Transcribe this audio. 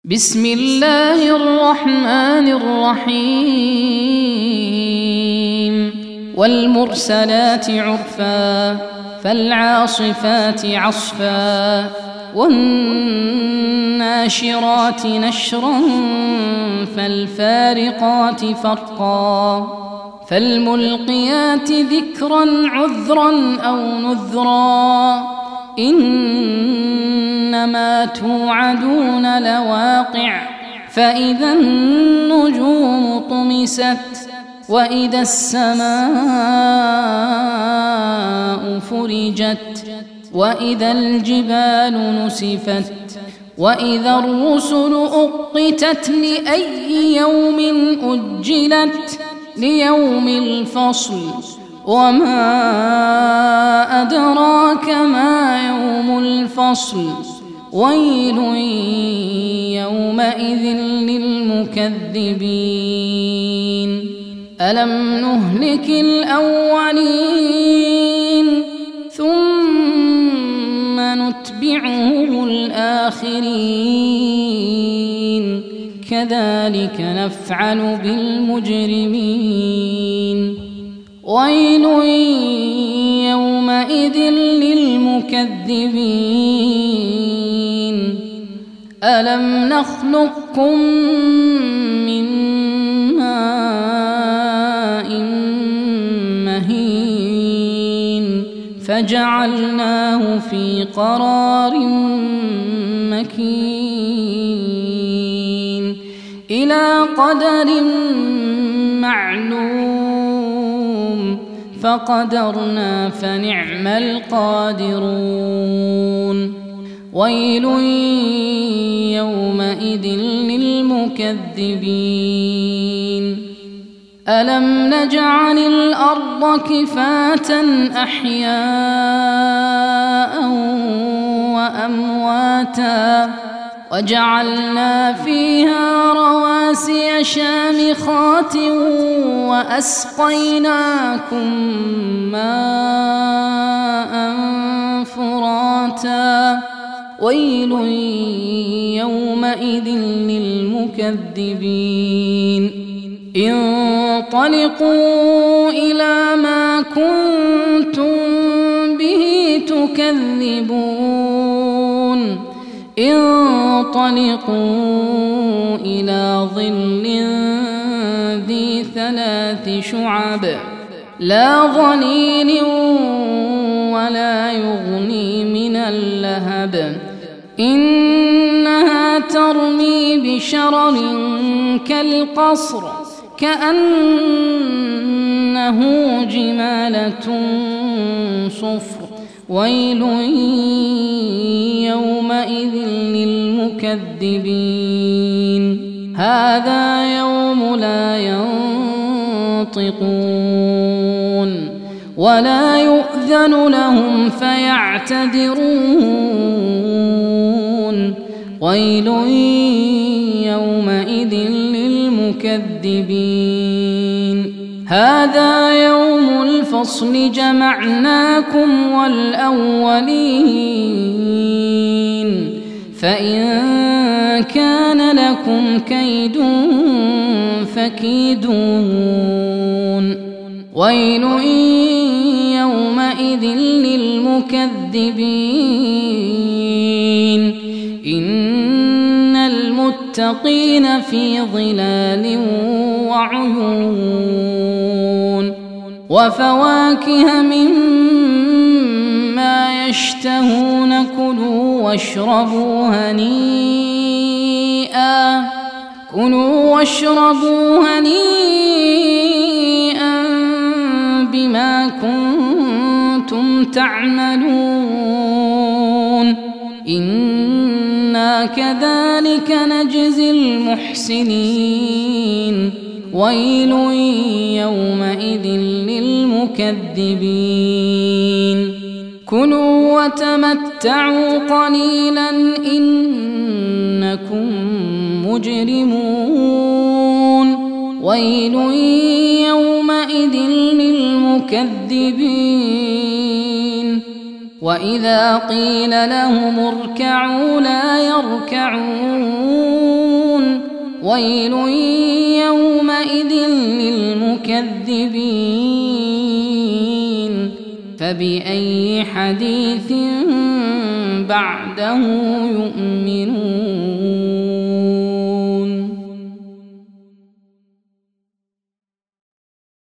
بسم الله الرحمن الرحيم والمرسلات عرفا فالعاصفات عصفا والناشرات نشرا فالفارقات فرقا فالملقيات ذكرا عذرا أو نذرا إنما توعدون لواقع فإذا النجوم طمست وإذا السماء فرجت وإذا الجبال نسفت وإذا الرسل أقتت لأي يوم أجلت ليوم الفصل وما أدراك ما يوم الفصل ويل يومئذ للمكذبين ألم نهلك الأولين ثم نتبعهم الآخرين كذلك نفعل بالمجرمين ويل يومئذ للمكذبين ألم نخلقكم من ماء مهين فجعلناه في قرار مكين إلى قدر معلوم فقدرنا فنعم القادرون ويل يومئذ للمكذبين ألم نجعل الأرض كفاة أحياء وأمواتا وجعلنا فيها رواسي شامخات وأسقيناكم ماء فراتا ويل يومئذ للمكذبين انطلقوا إلى ما كنتم به تكذبون انطلقوا إلى ظل ذي 3 شعب لا ظليل ولا يغني من اللهب إنها ترمي بشرر كالقصر كأنه جمالة صفر ويل يومئذ للمكذبين هذا يوم لا ينطقون ولا يؤذن لهم فيعتذرون ويل يومئذ للمكذبين هذا يوم الفصل جمعناكم والأولين فإن كان لكم كيد فكيدون ويل يومئذ للمكذبين إن المتقين في ظلال وعيون وفواكه مما يشتهون كلوا واشربوا هنيئا بما كنتم تعملون إنا كذلك نجزي المحسنين ويل يومئذ للمكذبين كلوا وتمتعوا قليلا إنكم مجرمون ويل يومئذ للمكذبين وإذا قيل لهم اركعوا لا يركعون ويل يومئذ للمكذبين فبأي حديث بعده يؤمنون